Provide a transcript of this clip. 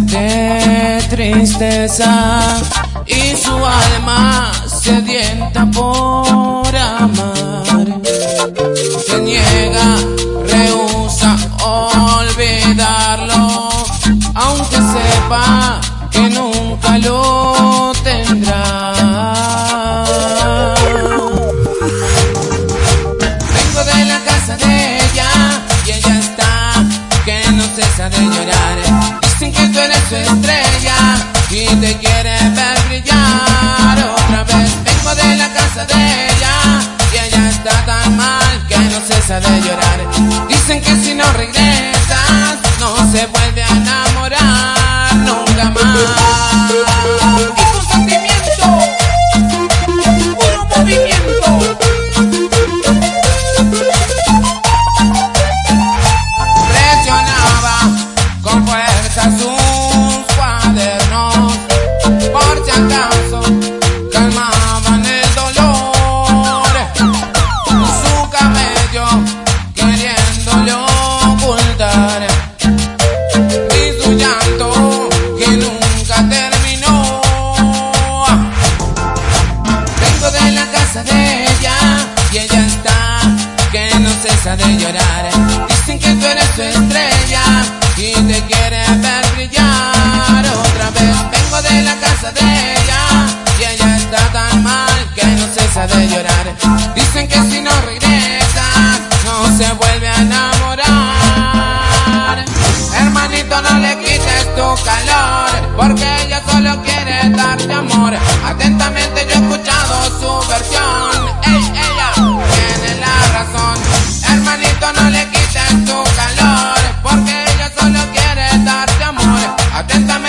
de tristeza y su alma sedienta por amar. Se niega, rehúsa olvidarlo, aunque sepa que nunca lo tendrá. Vengo de la casa de ella y ella está que no cesa de llorar. Dicen que tú eres su estrella y te quiere ver brillar otra vez. Vengo de la casa de ella y ella está tan mal que no cesa de llorar. Dicen que si no regresas no se vuelve a enamorar nunca más. Y con sentimiento, puro movimiento. Presionaba con fuerza sus cuadernos, por si acaso calmaban el dolor. Su cabello queriéndole ocultar y su llanto que nunca terminó. Vengo de la casa de ella y ella está que no cesa de llorar. Dicen que tú eres su estrella y te quiere ver brillar otra vez. Vengo de la casa de ella y ella está tan mal que no cesa de llorar. Dicen que si no regresas no se vuelve a enamorar. Hermanito, no le quites tu calor, porque ella solo quiere darte amor. Atentamente yo he escuchado su versión. Ella tiene la razón. Hermanito, no le quites tu calor, porque ella solo quiere darte amor. Atentamente